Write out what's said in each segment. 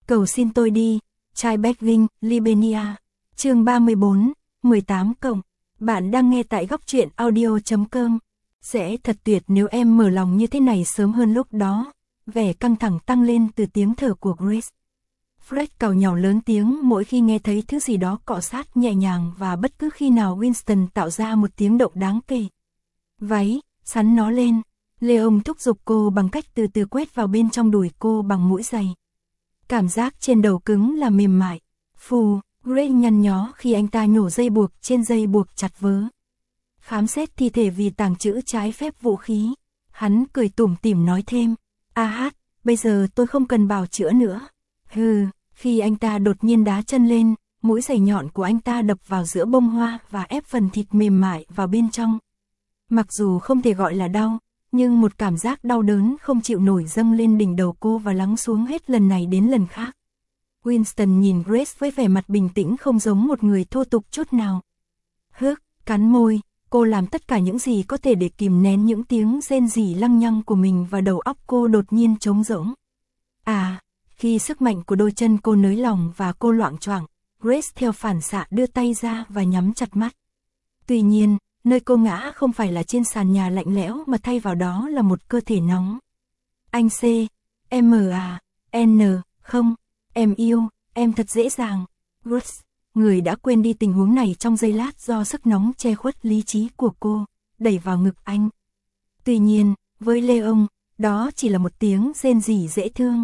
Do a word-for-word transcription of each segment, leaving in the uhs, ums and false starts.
Cầu xin tôi đi, Trai Begging, Libenia. Chương ba mươi bốn, mười tám cộng. Bạn đang nghe tại góc truyện audio chấm com. Sẽ thật tuyệt nếu em mở lòng như thế này sớm hơn lúc đó. Vẻ căng thẳng tăng lên từ tiếng thở của Grace. Fred càu nhàu lớn tiếng mỗi khi nghe thấy thứ gì đó cọ sát nhẹ nhàng và bất cứ khi nào Winston tạo ra một tiếng động đáng kể. Váy, sắn nó lên. Leon thúc giục cô bằng cách từ từ quét vào bên trong đùi cô bằng mũi giày. Cảm giác trên đầu cứng là mềm mại. Phù, Grace nhăn nhó khi anh ta nhổ dây buộc trên dây buộc chặt vớ. Khám xét thi thể vì tàng trữ trái phép vũ khí. Hắn cười tủm tỉm nói thêm. A hát, bây giờ tôi không cần bào chữa nữa. Hừ, khi anh ta đột nhiên đá chân lên, mũi giày nhọn của anh ta đập vào giữa bông hoa và ép phần thịt mềm mại vào bên trong. Mặc dù không thể gọi là đau, nhưng một cảm giác đau đớn không chịu nổi dâng lên đỉnh đầu cô và lắng xuống hết lần này đến lần khác. Winston nhìn Grace với vẻ mặt bình tĩnh không giống một người thô tục chút nào. Hức, cắn môi, cô làm tất cả những gì có thể để kìm nén những tiếng rên rỉ lăng nhăng của mình và đầu óc cô đột nhiên trống rỗng. À, khi sức mạnh của đôi chân cô nới lỏng và cô loạng choạng, Grace theo phản xạ đưa tay ra và nhắm chặt mắt. Tuy nhiên, nơi cô ngã không phải là trên sàn nhà lạnh lẽo mà thay vào đó là một cơ thể nóng. Anh C, M à, N, không, em yêu, em thật dễ dàng. Grace, người đã quên đi tình huống này trong giây lát do sức nóng che khuất lý trí của cô, đẩy vào ngực anh. Tuy nhiên, với Leon, đó chỉ là một tiếng rên rỉ dễ thương.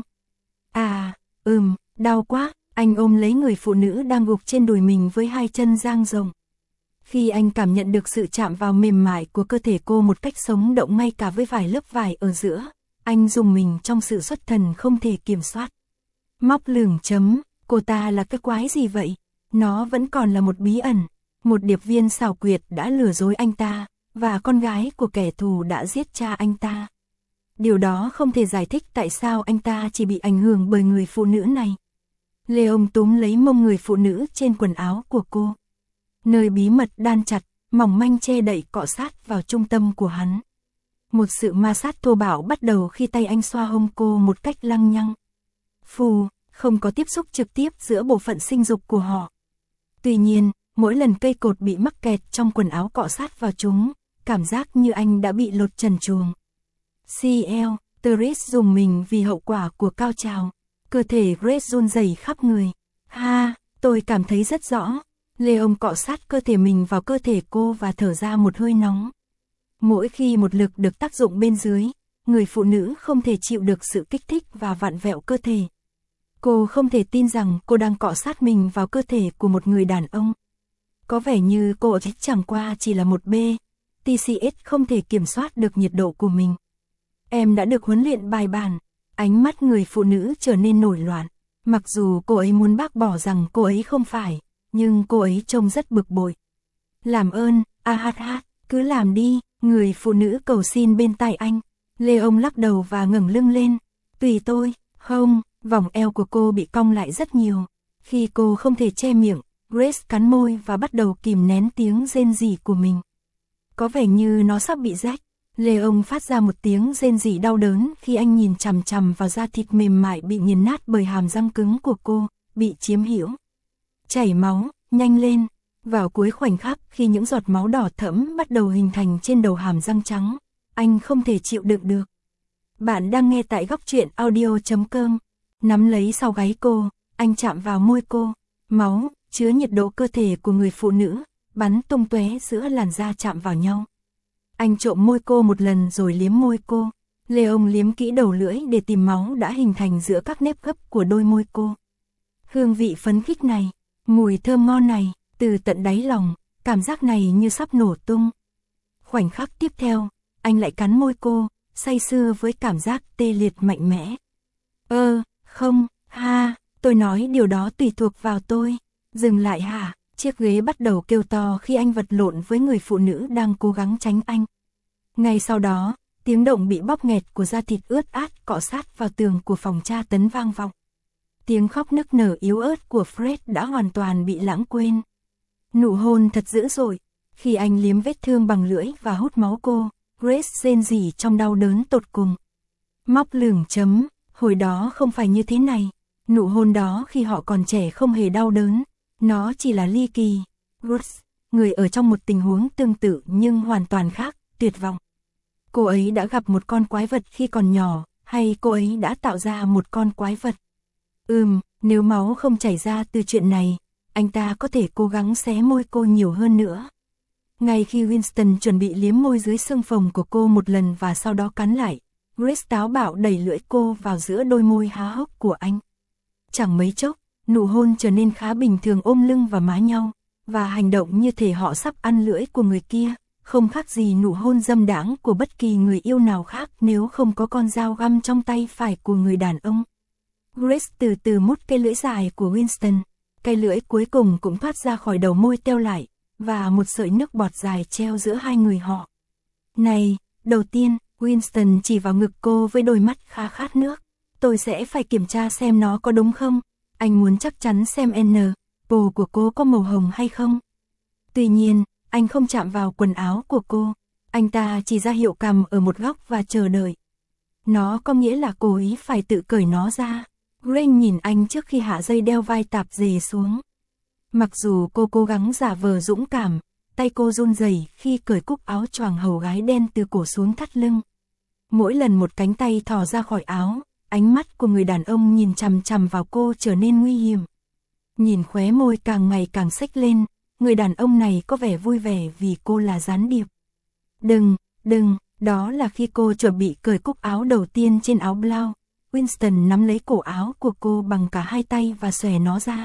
À, ừm, đau quá, anh ôm lấy người phụ nữ đang gục trên đùi mình với hai chân dang rộng. Khi anh cảm nhận được sự chạm vào mềm mại của cơ thể cô một cách sống động ngay cả với vài lớp vải ở giữa, anh rùng mình trong sự xuất thần không thể kiểm soát. Móc lửng chấm, cô ta là cái quái gì vậy? Nó vẫn còn là một bí ẩn. Một điệp viên xảo quyệt đã lừa dối anh ta, và con gái của kẻ thù đã giết cha anh ta. Điều đó không thể giải thích tại sao anh ta chỉ bị ảnh hưởng bởi người phụ nữ này. Leon túm lấy mông người phụ nữ trên quần áo của cô. Nơi bí mật đan chặt, mỏng manh che đậy cọ sát vào trung tâm của hắn. Một sự ma sát thô bạo bắt đầu khi tay anh xoa hông cô một cách lăng nhăng. Phù, không có tiếp xúc trực tiếp giữa bộ phận sinh dục của họ. Tuy nhiên, mỗi lần cây cột bị mắc kẹt trong quần áo cọ sát vào chúng, cảm giác như anh đã bị lột trần truồng. xê lờ, Therese dùng mình vì hậu quả của cao trào. Cơ thể Grace run rẩy khắp người. Ha, tôi cảm thấy rất rõ. Leon cọ sát cơ thể mình vào cơ thể cô và thở ra một hơi nóng. Mỗi khi một lực được tác dụng bên dưới, người phụ nữ không thể chịu được sự kích thích và vặn vẹo cơ thể. Cô không thể tin rằng cô đang cọ sát mình vào cơ thể của một người đàn ông. Có vẻ như cô ấy chẳng qua chỉ là một B. tê xê ét không thể kiểm soát được nhiệt độ của mình. Em đã được huấn luyện bài bản. Ánh mắt người phụ nữ trở nên nổi loạn. Mặc dù cô ấy muốn bác bỏ rằng cô ấy không phải, nhưng cô ấy trông rất bực bội. Làm ơn, a hát hát, cứ làm đi, người phụ nữ cầu xin bên tai anh. Leon lắc đầu và ngẩng lưng lên. Tùy tôi, không, vòng eo của cô bị cong lại rất nhiều. Khi cô không thể che miệng, Grace cắn môi và bắt đầu kìm nén tiếng rên rỉ của mình. Có vẻ như nó sắp bị rách. Leon phát ra một tiếng rên rỉ đau đớn khi anh nhìn chằm chằm vào da thịt mềm mại bị nghiền nát bởi hàm răng cứng của cô, bị chiếm hữu. Chảy máu, nhanh lên. Vào cuối khoảnh khắc khi những giọt máu đỏ thẫm bắt đầu hình thành trên đầu hàm răng trắng, anh không thể chịu đựng được. Bạn đang nghe tại góc truyện audio chấm com. Nắm lấy sau gáy cô, anh chạm vào môi cô. Máu, chứa nhiệt độ cơ thể của người phụ nữ, bắn tung tóe giữa làn da chạm vào nhau. Anh trộm môi cô một lần rồi liếm môi cô. Leon liếm kỹ đầu lưỡi để tìm máu đã hình thành giữa các nếp gấp của đôi môi cô. Hương vị phấn khích này, mùi thơm ngon này, từ tận đáy lòng, cảm giác này như sắp nổ tung. Khoảnh khắc tiếp theo, anh lại cắn môi cô, say sưa với cảm giác tê liệt mạnh mẽ. Ơ, không, ha, tôi nói điều đó tùy thuộc vào tôi. Dừng lại hả? Chiếc ghế bắt đầu kêu to khi anh vật lộn với người phụ nữ đang cố gắng tránh anh. Ngay sau đó, tiếng động bị bóp nghẹt của da thịt ướt át cọ sát vào tường của phòng tra tấn vang vọng. Tiếng khóc nức nở yếu ớt của Fred đã hoàn toàn bị lãng quên. Nụ hôn thật dữ dội. Khi anh liếm vết thương bằng lưỡi và hút máu cô, Grace rên rỉ trong đau đớn tột cùng. Móc lửng chấm, hồi đó không phải như thế này. Nụ hôn đó khi họ còn trẻ không hề đau đớn, nó chỉ là ly kỳ. Ruth, người ở trong một tình huống tương tự nhưng hoàn toàn khác, tuyệt vọng. Cô ấy đã gặp một con quái vật khi còn nhỏ, hay cô ấy đã tạo ra một con quái vật? Ừm, nếu máu không chảy ra từ chuyện này, anh ta có thể cố gắng xé môi cô nhiều hơn nữa. Ngay khi Winston chuẩn bị liếm môi dưới xương phồng của cô một lần và sau đó cắn lại, Grace táo bạo đẩy lưỡi cô vào giữa đôi môi há hốc của anh. Chẳng mấy chốc, nụ hôn trở nên khá bình thường, ôm lưng và má nhau, và hành động như thể họ sắp ăn lưỡi của người kia, không khác gì nụ hôn dâm đãng của bất kỳ người yêu nào khác nếu không có con dao găm trong tay phải của người đàn ông. Grace từ từ mút cây lưỡi dài của Winston, cây lưỡi cuối cùng cũng thoát ra khỏi đầu môi teo lại, và một sợi nước bọt dài treo giữa hai người họ. Này, đầu tiên, Winston chỉ vào ngực cô với đôi mắt khá khát nước. Tôi sẽ phải kiểm tra xem nó có đúng không. Anh muốn chắc chắn xem N, bồ của cô có màu hồng hay không. Tuy nhiên, anh không chạm vào quần áo của cô. Anh ta chỉ ra hiệu cầm ở một góc và chờ đợi. Nó có nghĩa là cố ý phải tự cởi nó ra. Grace nhìn anh trước khi hạ dây đeo vai tạp dề xuống. Mặc dù cô cố gắng giả vờ dũng cảm, tay cô run rẩy khi cởi cúc áo choàng hầu gái đen từ cổ xuống thắt lưng. Mỗi lần một cánh tay thò ra khỏi áo, ánh mắt của người đàn ông nhìn chằm chằm vào cô trở nên nguy hiểm. Nhìn khóe môi càng ngày càng xếch lên, người đàn ông này có vẻ vui vẻ vì cô là gián điệp. Đừng, đừng, đó là khi cô chuẩn bị cởi cúc áo đầu tiên trên áo blau. Winston nắm lấy cổ áo của cô bằng cả hai tay và xòe nó ra.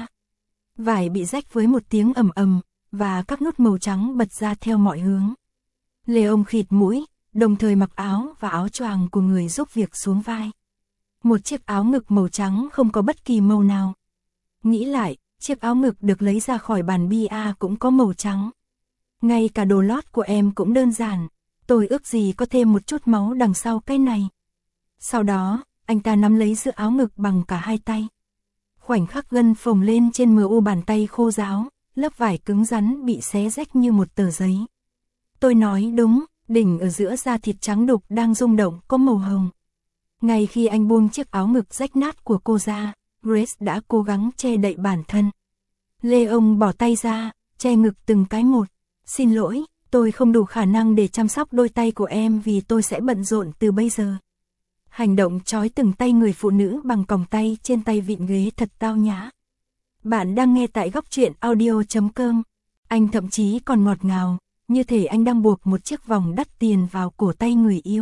Vải bị rách với một tiếng ầm ầm, và các nút màu trắng bật ra theo mọi hướng. Leon khịt mũi, đồng thời mặc áo và áo choàng của người giúp việc xuống vai. Một chiếc áo ngực màu trắng không có bất kỳ màu nào. Nghĩ lại, chiếc áo ngực được lấy ra khỏi bàn bia cũng có màu trắng. Ngay cả đồ lót của em cũng đơn giản, tôi ước gì có thêm một chút máu đằng sau cái này. Sau đó, anh ta nắm lấy giữa áo ngực bằng cả hai tay. Khoảnh khắc gân phồng lên trên mờ u bàn tay khô ráo, lớp vải cứng rắn bị xé rách như một tờ giấy. Tôi nói đúng, đỉnh ở giữa da thịt trắng đục đang rung động có màu hồng. Ngay khi anh buông chiếc áo ngực rách nát của cô ra, Grace đã cố gắng che đậy bản thân. Leon bỏ tay ra, che ngực từng cái một. Xin lỗi, tôi không đủ khả năng để chăm sóc đôi tay của em vì tôi sẽ bận rộn từ bây giờ. Hành động trói từng tay người phụ nữ bằng còng tay trên tay vịn ghế thật tao nhã. Bạn đang nghe tại góc truyện audio chấm com. Anh thậm chí còn ngọt ngào, như thể anh đang buộc một chiếc vòng đắt tiền vào cổ tay người yêu.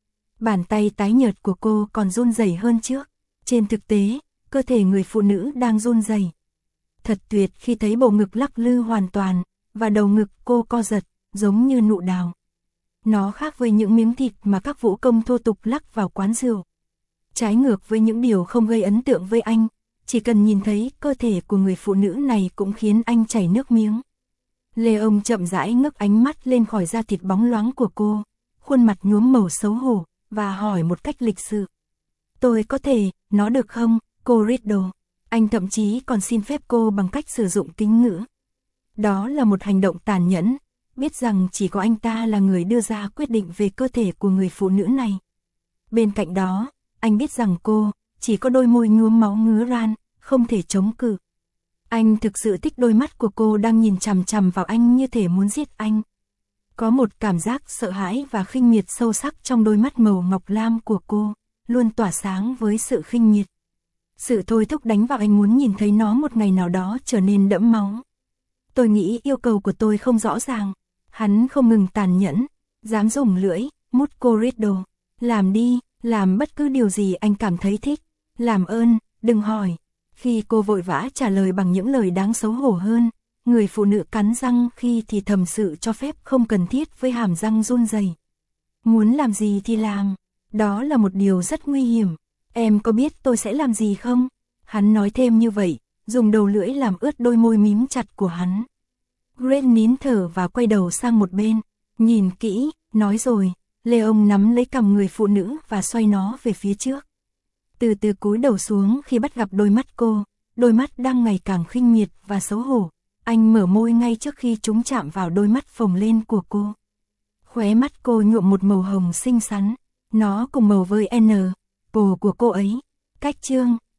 Bàn tay tái nhợt của cô còn run rẩy hơn trước. Trên thực tế, cơ thể người phụ nữ đang run rẩy. Thật tuyệt khi thấy bộ ngực lắc lư hoàn toàn, và đầu ngực cô co giật, giống như nụ đào. Nó khác với những miếng thịt mà các vũ công thô tục lắc vào quán rượu. Trái ngược với những điều không gây ấn tượng với anh, chỉ cần nhìn thấy cơ thể của người phụ nữ này cũng khiến anh chảy nước miếng. Leon chậm rãi ngước ánh mắt lên khỏi da thịt bóng loáng của cô, khuôn mặt nhuốm màu xấu hổ, và hỏi một cách lịch sự. Tôi có thể, nó được không, cô Riddle? Anh thậm chí còn xin phép cô bằng cách sử dụng kính ngữ. Đó là một hành động tàn nhẫn, biết rằng chỉ có anh ta là người đưa ra quyết định về cơ thể của người phụ nữ này. Bên cạnh đó, anh biết rằng cô, chỉ có đôi môi nhuốm máu ngứa ran, không thể chống cự. Anh thực sự thích đôi mắt của cô đang nhìn chằm chằm vào anh như thể muốn giết anh. Có một cảm giác sợ hãi và khinh miệt sâu sắc trong đôi mắt màu ngọc lam của cô, luôn tỏa sáng với sự khinh miệt. Sự thôi thúc đánh vào anh muốn nhìn thấy nó một ngày nào đó trở nên đẫm máu. Tôi nghĩ yêu cầu của tôi không rõ ràng. Hắn không ngừng tàn nhẫn, dám dùng lưỡi, mút cô Riddle. Làm đi, làm bất cứ điều gì anh cảm thấy thích. Làm ơn, đừng hỏi. Khi cô vội vã trả lời bằng những lời đáng xấu hổ hơn, người phụ nữ cắn răng khi thì thầm sự cho phép không cần thiết với hàm răng run rẩy. Muốn làm gì thì làm, đó là một điều rất nguy hiểm. Em có biết tôi sẽ làm gì không? Hắn nói thêm như vậy, dùng đầu lưỡi làm ướt đôi môi mím chặt của hắn. Grace nín thở và quay đầu sang một bên, nhìn kỹ, nói rồi. Leon nắm lấy cằm người phụ nữ và xoay nó về phía trước. Từ từ cúi đầu xuống khi bắt gặp đôi mắt cô, đôi mắt đang ngày càng khinh miệt và xấu hổ. Anh mở môi ngay trước khi chúng chạm vào đôi mắt phồng lên của cô. Khóe mắt cô nhuộm một màu hồng xinh xắn, nó cùng màu với N, bồ của cô ấy. Cách chương